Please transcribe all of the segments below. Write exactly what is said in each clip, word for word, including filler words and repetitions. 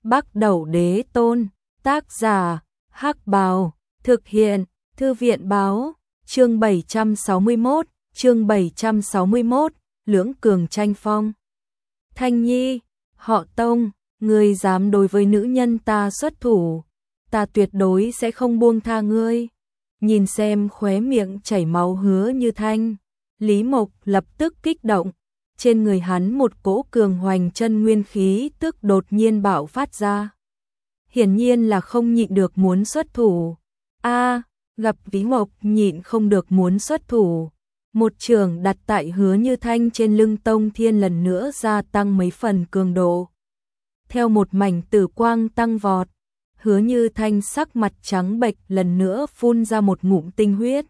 Bắc Đẩu Đế Tôn, tác giả, Hắc Bào, thực hiện, Thư viện Báo, chương bảy trăm sáu mươi mốt, chương bảy trăm sáu mươi mốt, Lưỡng Cường tranh phong. Thanh Nhi, họ Tông, ngươi dám đối với nữ nhân ta xuất thủ, ta tuyệt đối sẽ không buông tha ngươi. Nhìn xem khóe miệng chảy máu Hứa Như Thanh, Lý Mộc lập tức kích động, trên người hắn một cỗ cường hoành chân nguyên khí tức đột nhiên bạo phát ra. Hiển nhiên là không nhịn được muốn xuất thủ. A, gặp Lý Mộc nhịn không được muốn xuất thủ. Một trường đặt tại Hứa Như Thanh trên lưng Tông Thiên lần nữa gia tăng mấy phần cường độ. Theo một mảnh tử quang tăng vọt, Hứa Như Thanh sắc mặt trắng bệch lần nữa phun ra một ngụm tinh huyết.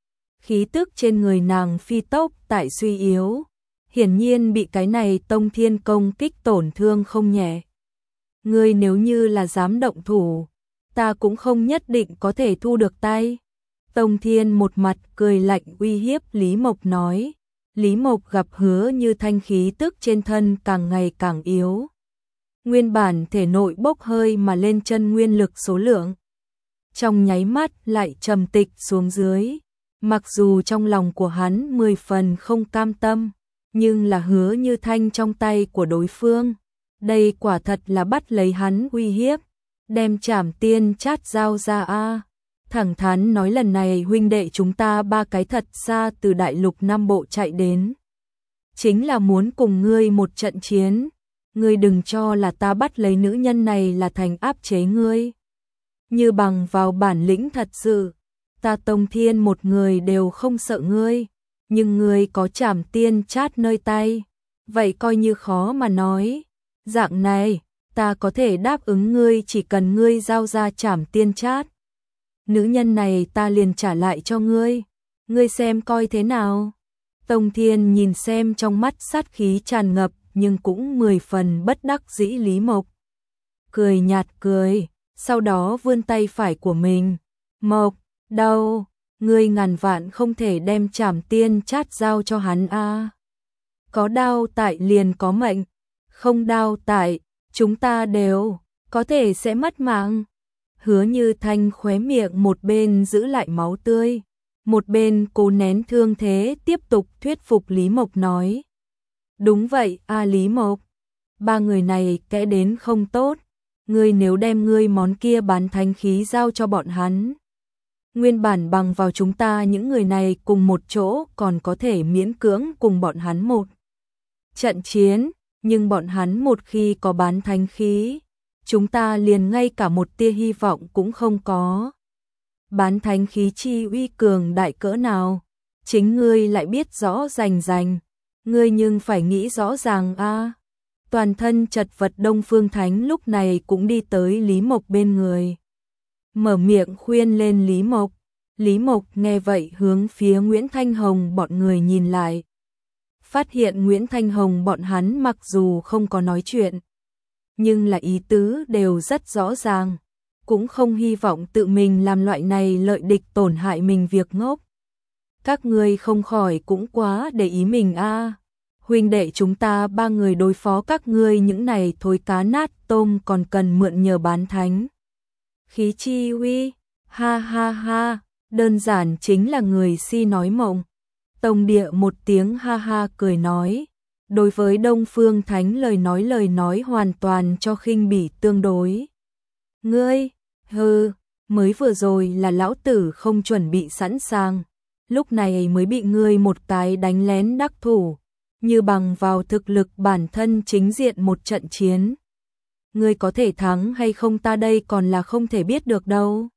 Khí tức trên người nàng phi tốc tại suy yếu, hiển nhiên bị cái này Tông Thiên công kích tổn thương không nhẹ. Ngươi nếu như là dám động thủ, ta cũng không nhất định có thể thu được tay. Tông Thiên một mặt cười lạnh uy hiếp Lý Mộc nói. Lý Mộc gặp Hứa Như Thanh khí tức trên thân càng ngày càng yếu. Nguyên bản thể nội bốc hơi mà lên chân nguyên lực số lượng. Trong nháy mắt lại trầm tịch xuống dưới. Mặc dù trong lòng của hắn mười phần không cam tâm, nhưng là Hứa Như Thanh trong tay của đối phương. Đây quả thật là bắt lấy hắn uy hiếp, đem Trảm Tiên Chát giao ra a. Thẳng thắn nói lần này huynh đệ chúng ta ba cái thật xa từ đại lục Nam Bộ chạy đến. Chính là muốn cùng ngươi một trận chiến, ngươi đừng cho là ta bắt lấy nữ nhân này là thành áp chế ngươi. Như bằng vào bản lĩnh thật sự, ta Tông Thiên một người đều không sợ ngươi, nhưng ngươi có Trảm Tiên Chát nơi tay, vậy coi như khó mà nói. Dạng này, ta có thể đáp ứng ngươi chỉ cần ngươi giao ra Trảm Tiên Chát. Nữ nhân này ta liền trả lại cho ngươi, ngươi xem coi thế nào. Tông Thiên nhìn xem trong mắt sát khí tràn ngập nhưng cũng mười phần bất đắc dĩ Lý Mộc. Cười nhạt cười, sau đó vươn tay phải của mình. Mộc, đâu, ngươi ngàn vạn không thể đem Trảm Tiên Chát giao cho hắn a. Có đao tại liền có mệnh, không đao tại, chúng ta đều có thể sẽ mất mạng. Hứa Như Thanh khóe miệng một bên giữ lại máu tươi, một bên cố nén thương thế tiếp tục thuyết phục Lý Mộc nói. Đúng vậy a Lý Mộc, ba người này kẽ đến không tốt, ngươi nếu đem ngươi món kia bán thánh khí giao cho bọn hắn. Nguyên bản bằng vào chúng ta những người này cùng một chỗ còn có thể miễn cưỡng cùng bọn hắn một trận chiến, nhưng bọn hắn một khi có bán thánh khí, chúng ta liền ngay cả một tia hy vọng cũng không có. Bán thánh khí chi uy cường đại cỡ nào, chính ngươi lại biết rõ rành rành, ngươi nhưng phải nghĩ rõ ràng a. Toàn thân chật vật Đông Phương Thánh lúc này cũng đi tới Lý Mộc bên người. Mở miệng khuyên lên Lý Mộc, Lý Mộc nghe vậy hướng phía Nguyễn Thanh Hồng bọn người nhìn lại. Phát hiện Nguyễn Thanh Hồng bọn hắn mặc dù không có nói chuyện, nhưng là ý tứ đều rất rõ ràng, cũng không hy vọng tự mình làm loại này lợi địch tổn hại mình việc ngốc. Các ngươi không khỏi cũng quá để ý mình a. Huynh đệ chúng ta ba người đối phó các ngươi những này thối cá nát tôm còn cần mượn nhờ bán thánh khí chi uy, ha ha ha, đơn giản chính là người si nói mộng. Tông Địa một tiếng ha ha cười nói, đối với Đông Phương Thánh lời nói lời nói hoàn toàn cho khinh bỉ tương đối. Ngươi, hừ, mới vừa rồi là lão tử không chuẩn bị sẵn sàng, lúc này mới bị ngươi một cái đánh lén đắc thủ, như bằng vào thực lực bản thân chính diện một trận chiến. Ngươi có thể thắng hay không ta đây còn là không thể biết được đâu.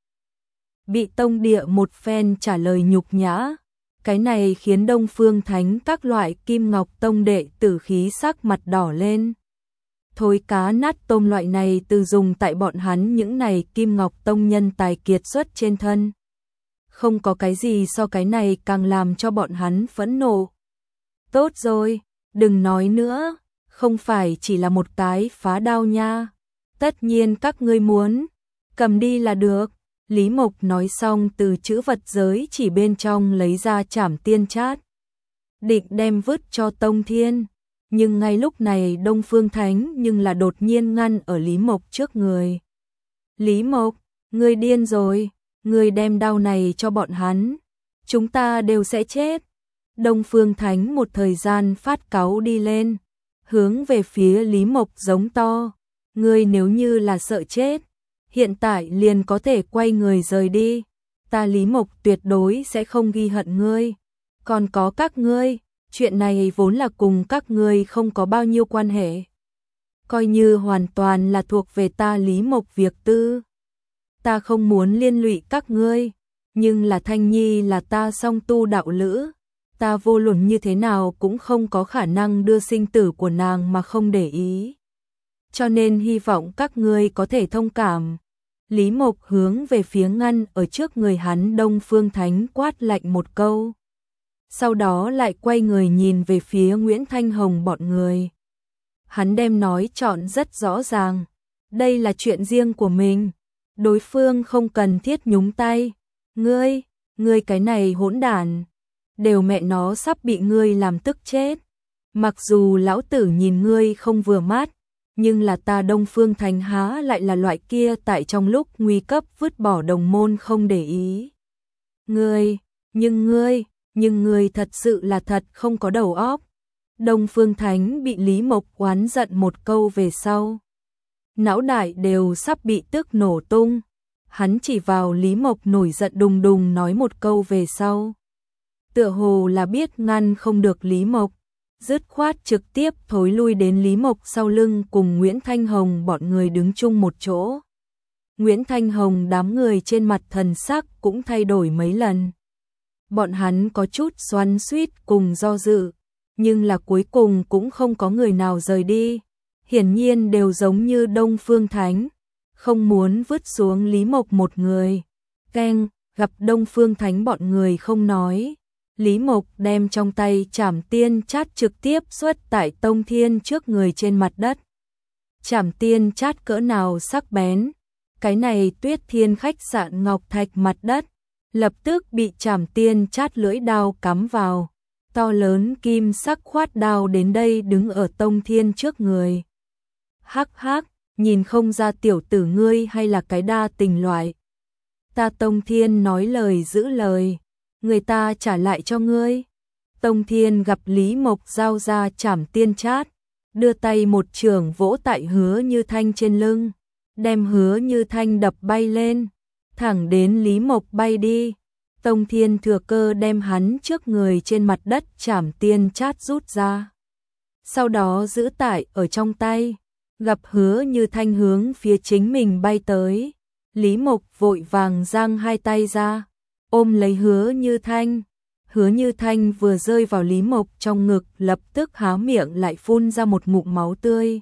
Bị Tông Địa một phen trả lời nhục nhã, cái này khiến Đông Phương Thánh các loại Kim Ngọc Tông đệ tử khí sắc mặt đỏ lên. Thối cá nát tôm loại này từ dùng tại bọn hắn những này Kim Ngọc Tông nhân tài kiệt xuất trên thân. Không có cái gì so cái này càng làm cho bọn hắn phẫn nộ. Tốt rồi, đừng nói nữa, không phải chỉ là một cái phá đao nha. Tất nhiên các ngươi muốn, cầm đi là được. Lý Mộc nói xong từ chữ vật giới chỉ bên trong lấy ra Trảm Tiên Chát, định đem vứt cho Tông Thiên. Nhưng ngay lúc này Đông Phương Thánh nhưng là đột nhiên ngăn ở Lý Mộc trước người. Lý Mộc, ngươi điên rồi, ngươi đem đao này cho bọn hắn, chúng ta đều sẽ chết. Đông Phương Thánh một thời gian phát cáu đi lên, hướng về phía Lý Mộc giống to, ngươi nếu như là sợ chết, hiện tại liền có thể quay người rời đi, ta Lý Mộc tuyệt đối sẽ không ghi hận ngươi, còn có các ngươi, chuyện này vốn là cùng các ngươi không có bao nhiêu quan hệ. Coi như hoàn toàn là thuộc về ta Lý Mộc việc tư. Ta không muốn liên lụy các ngươi, nhưng là Thanh Nhi là ta song tu đạo lữ, ta vô luận như thế nào cũng không có khả năng đưa sinh tử của nàng mà không để ý. Cho nên hy vọng các ngươi có thể thông cảm. Lý Mộc hướng về phía ngăn ở trước người hắn Đông Phương Thánh quát lạnh một câu. Sau đó lại quay người nhìn về phía Nguyễn Thanh Hồng bọn người. Hắn đem nói chọn rất rõ ràng, đây là chuyện riêng của mình, đối phương không cần thiết nhúng tay. Ngươi, ngươi cái này hỗn đản, đều mẹ nó sắp bị ngươi làm tức chết. Mặc dù lão tử nhìn ngươi không vừa mắt, nhưng là ta Đông Phương Thành há lại là loại kia tại trong lúc nguy cấp vứt bỏ đồng môn không để ý. Ngươi, nhưng ngươi, nhưng ngươi thật sự là thật không có đầu óc. Đông Phương Thánh bị Lý Mộc oán giận một câu về sau, não đại đều sắp bị tức nổ tung. Hắn chỉ vào Lý Mộc nổi giận đùng đùng nói một câu về sau, tựa hồ là biết ngăn không được Lý Mộc, dứt khoát trực tiếp thối lui đến Lý Mộc sau lưng cùng Nguyễn Thanh Hồng bọn người đứng chung một chỗ. Nguyễn Thanh Hồng đám người trên mặt thần sắc cũng thay đổi mấy lần. Bọn hắn có chút xoắn xuýt cùng do dự, nhưng là cuối cùng cũng không có người nào rời đi. Hiển nhiên đều giống như Đông Phương Thánh, không muốn vứt xuống Lý Mộc một người. Keng, gặp Đông Phương Thánh bọn người không nói. Lý Mộc đem trong tay Trảm Tiên Chát trực tiếp xuất tại Tông Thiên trước người trên mặt đất. Trảm Tiên Chát cỡ nào sắc bén, cái này Tuyết Thiên khách sạn ngọc thạch mặt đất, lập tức bị Trảm Tiên Chát lưỡi đao cắm vào. To lớn kim sắc khoát đao đến đây đứng ở Tông Thiên trước người. Hắc hắc, nhìn không ra tiểu tử ngươi hay là cái đa tình loại. Ta Tông Thiên nói lời giữ lời, người ta trả lại cho ngươi. Tông Thiên gặp Lý Mộc giao ra Trảm Tiên Chát, đưa tay một chưởng vỗ tại Hứa Như Thanh trên lưng, đem Hứa Như Thanh đập bay lên, thẳng đến Lý Mộc bay đi. Tông Thiên thừa cơ đem hắn trước người trên mặt đất Trảm Tiên Chát rút ra, sau đó giữ tại ở trong tay. Gặp Hứa Như Thanh hướng phía chính mình bay tới, Lý Mộc vội vàng giang hai tay ra, ôm lấy Hứa Như Thanh. Hứa Như Thanh vừa rơi vào Lý Mộc trong ngực, lập tức há miệng lại phun ra một ngụm máu tươi.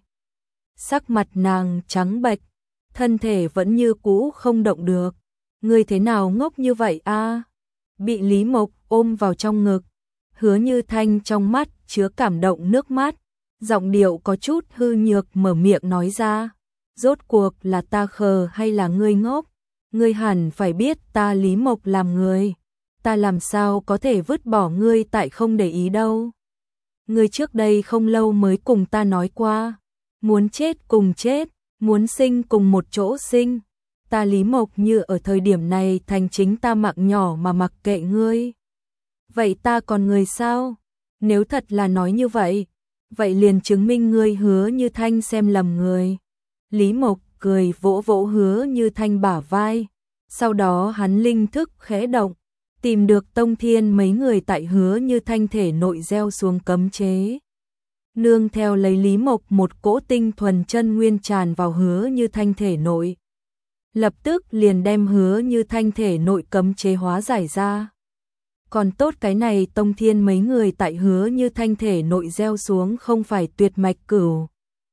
Sắc mặt nàng trắng bệch, thân thể vẫn như cũ không động được. Ngươi thế nào ngốc như vậy a? Bị Lý Mộc ôm vào trong ngực, Hứa Như Thanh trong mắt chứa cảm động nước mắt, giọng điệu có chút hư nhược mở miệng nói ra, rốt cuộc là ta khờ hay là ngươi ngốc? Ngươi hẳn phải biết ta Lý Mộc làm người, ta làm sao có thể vứt bỏ ngươi tại không để ý đâu. Ngươi trước đây không lâu mới cùng ta nói qua, muốn chết cùng chết, muốn sinh cùng một chỗ sinh. Ta Lý Mộc như ở thời điểm này thành chính ta mạng nhỏ mà mặc kệ ngươi. Vậy ta còn người sao? Nếu thật là nói như vậy, vậy liền chứng minh ngươi Hứa Như Thanh xem lầm người. Lý Mộc cười vỗ vỗ Hứa Như Thanh bả vai, sau đó hắn linh thức khẽ động, tìm được Tông Thiên mấy người tại Hứa Như Thanh thể nội gieo xuống cấm chế. Nương theo lấy Lý Mộc một cỗ tinh thuần chân nguyên tràn vào Hứa Như Thanh thể nội, lập tức liền đem Hứa Như Thanh thể nội cấm chế hóa giải ra. Còn tốt cái này Tông Thiên mấy người tại Hứa Như Thanh thể nội gieo xuống không phải tuyệt mạch cửu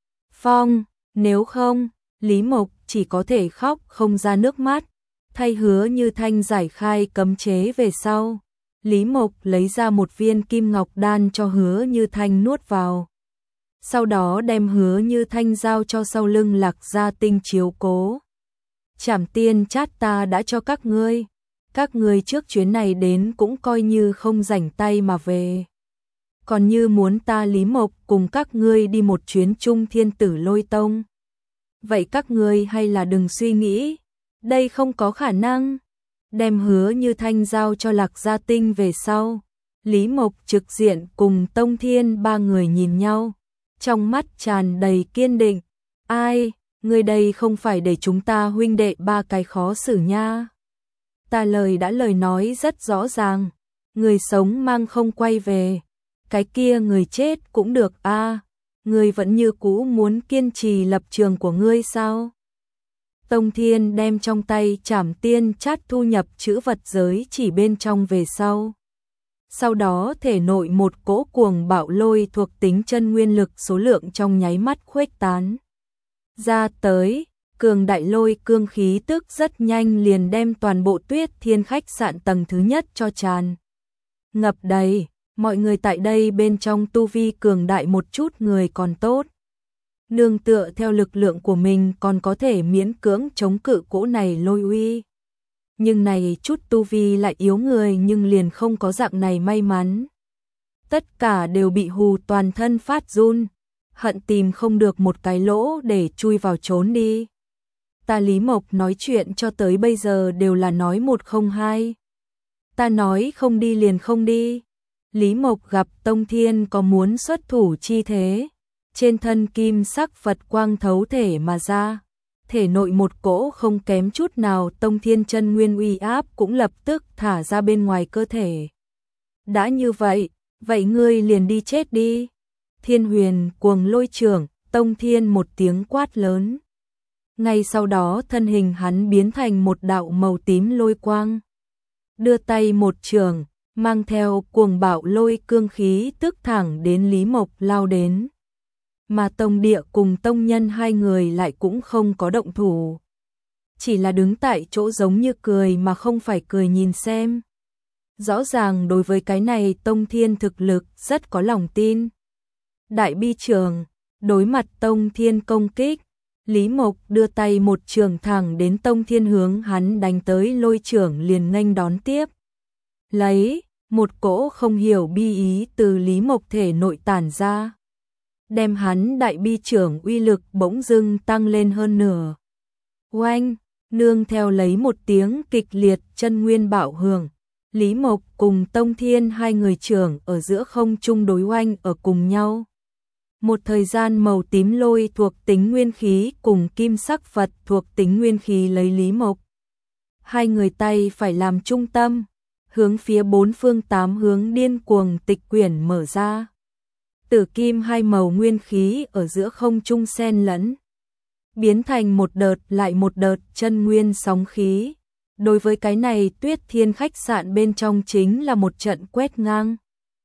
phong, nếu không, Lý Mộc chỉ có thể khóc không ra nước mắt. Thay Hứa Như Thanh giải khai cấm chế về sau, Lý Mộc lấy ra một viên kim ngọc đan cho Hứa Như Thanh nuốt vào. Sau đó đem Hứa Như Thanh giao cho sau lưng Lạc Gia Tinh chiếu cố. Trảm Tiên Chát ta đã cho các ngươi, các ngươi trước chuyến này đến cũng coi như không rảnh tay mà về. còn như muốn ta Lý Mộc cùng các ngươi đi một chuyến chung Thiên Tử Lôi Tông. Vậy các ngươi hay là đừng suy nghĩ, đây không có khả năng. Đem Hứa Như Thanh giao cho Lạc Gia Tinh về sau, Lý Mộc trực diện cùng Tông Thiên ba người nhìn nhau, trong mắt tràn đầy kiên định. Ai, ngươi đây không phải để chúng ta huynh đệ ba cái khó xử nha. Ta lời đã lời nói rất rõ ràng, người sống mang không quay về, cái kia người chết cũng được a. À, ngươi vẫn như cũ muốn kiên trì lập trường của ngươi sao? Tông Thiên đem trong tay Trảm Tiên Chát thu nhập chữ vật giới chỉ bên trong về sau. Sau đó thể nội một cỗ cuồng bạo lôi thuộc tính chân nguyên lực số lượng trong nháy mắt khuếch tán ra tới, cường đại lôi cương khí tức rất nhanh liền đem toàn bộ Tuyết Thiên khách sạn tầng thứ nhất cho tràn ngập đầy. Mọi người tại đây bên trong tu vi cường đại một chút người còn tốt, nương tựa theo lực lượng của mình còn có thể miễn cưỡng chống cự cỗ này lôi uy. Nhưng này chút tu vi lại yếu người nhưng liền không có dạng này may mắn. Tất cả đều bị hù toàn thân phát run, hận tìm không được một cái lỗ để chui vào trốn đi. Ta Lý Mộc nói chuyện cho tới bây giờ đều là nói một không hai. Ta nói không đi liền không đi. Lý Mộc gặp Tông Thiên có muốn xuất thủ chi thế, trên thân kim sắc Phật quang thấu thể mà ra, thể nội một cỗ không kém chút nào Tông Thiên chân nguyên uy áp cũng lập tức thả ra bên ngoài cơ thể. Đã như vậy, vậy ngươi liền đi chết đi. Thiên Huyền cuồng lôi trưởng, Tông Thiên một tiếng quát lớn. Ngay sau đó thân hình hắn biến thành một đạo màu tím lôi quang. Đưa tay một trường, mang theo cuồng bạo lôi cương khí tức thẳng đến Lý Mộc lao đến. Mà Tông Địa cùng Tông Nhân hai người lại cũng không có động thủ. Chỉ là đứng tại chỗ giống như cười mà không phải cười nhìn xem. Rõ ràng đối với cái này Tông Thiên thực lực rất có lòng tin. Đại bi trường, đối mặt Tông Thiên công kích, Lý Mộc đưa tay một trường thẳng đến Tông Thiên hướng hắn đánh tới lôi trưởng liền nghênh đón tiếp. Lấy, một cỗ không hiểu bi ý từ Lý Mộc thể nội tản ra. Đem hắn đại bi trưởng uy lực bỗng dưng tăng lên hơn nửa. Oanh, nương theo lấy một tiếng kịch liệt chân nguyên bạo hưởng. Lý Mộc cùng Tông Thiên hai người trưởng ở giữa không trung đối oanh ở cùng nhau. Một thời gian màu tím lôi thuộc tính nguyên khí cùng kim sắc Phật thuộc tính nguyên khí lấy Lý Mộc. Hai người tay phải làm trung tâm, hướng phía bốn phương tám hướng điên cuồng tịch quyển mở ra. Tử kim hai màu nguyên khí ở giữa không trung xen lẫn, biến thành một đợt lại một đợt chân nguyên sóng khí. Đối với cái này Tuyết Thiên khách sạn bên trong chính là một trận quét ngang.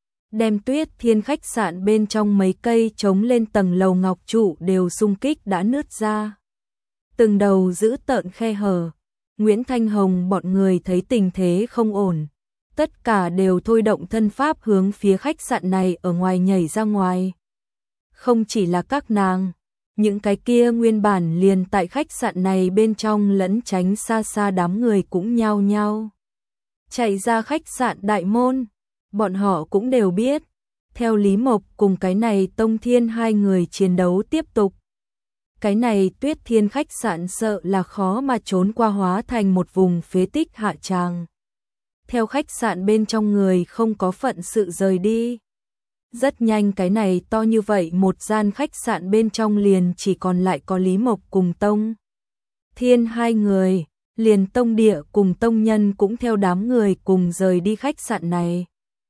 Đem Tuyết Thiên khách sạn bên trong mấy cây chống lên tầng lầu ngọc trụ đều xung kích đã nứt ra. Từng đầu giữ tợn khe hở. Nguyễn Thanh Hồng bọn người thấy tình thế không ổn. Tất cả đều thôi động thân pháp hướng phía khách sạn này ở ngoài nhảy ra ngoài. Không chỉ là các nàng, những cái kia nguyên bản liền tại khách sạn này bên trong lẫn tránh xa xa đám người cũng nhao nhao chạy ra khách sạn đại môn. Bọn họ cũng đều biết, theo Lý Mộc cùng cái này Tông Thiên hai người chiến đấu tiếp tục. Cái này Tuyết Thiên khách sạn sợ là khó mà trốn qua hóa thành một vùng phế tích hạ tràng. Theo khách sạn bên trong người không có phận sự rời đi. Rất nhanh cái này to như vậy một gian khách sạn bên trong liền chỉ còn lại có Lý Mộc cùng Tông Thiên hai người, liền Tông Địa cùng Tông Nhân cũng theo đám người cùng rời đi khách sạn này.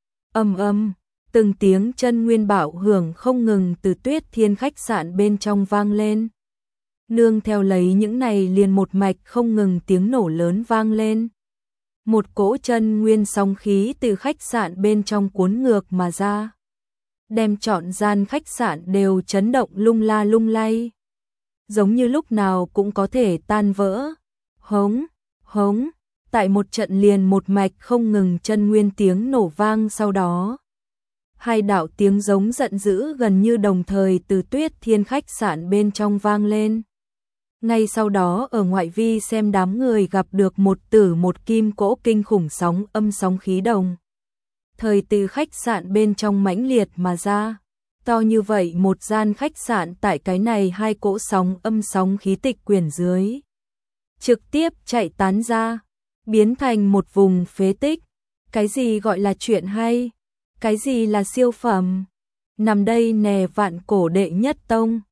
Âm âm, từng tiếng chân nguyên bạo hưởng không ngừng từ Tuyết Thiên khách sạn bên trong vang lên. Nương theo lấy những này liền một mạch không ngừng tiếng nổ lớn vang lên. Một cỗ chân nguyên sóng khí từ khách sạn bên trong cuốn ngược mà ra. Đem trọn gian khách sạn đều chấn động lung la lung lay. Giống như lúc nào cũng có thể tan vỡ. Hống, hống, tại một trận liền một mạch không ngừng chân nguyên tiếng nổ vang sau đó. Hai đạo tiếng giống giận dữ gần như đồng thời từ Tuyết Thiên khách sạn bên trong vang lên. Ngay sau đó ở ngoại vi xem đám người gặp được một tử một kim cỗ kinh khủng sóng âm sóng khí đồng. thời từ khách sạn bên trong mãnh liệt mà ra. To như vậy một gian khách sạn tại cái này hai cỗ sóng âm sóng khí tịch quyển dưới. Trực tiếp chạy tán ra, biến thành một vùng phế tích. Cái gì gọi là chuyện hay? Cái gì là siêu phẩm? Nằm đây nè vạn cổ đệ nhất tông.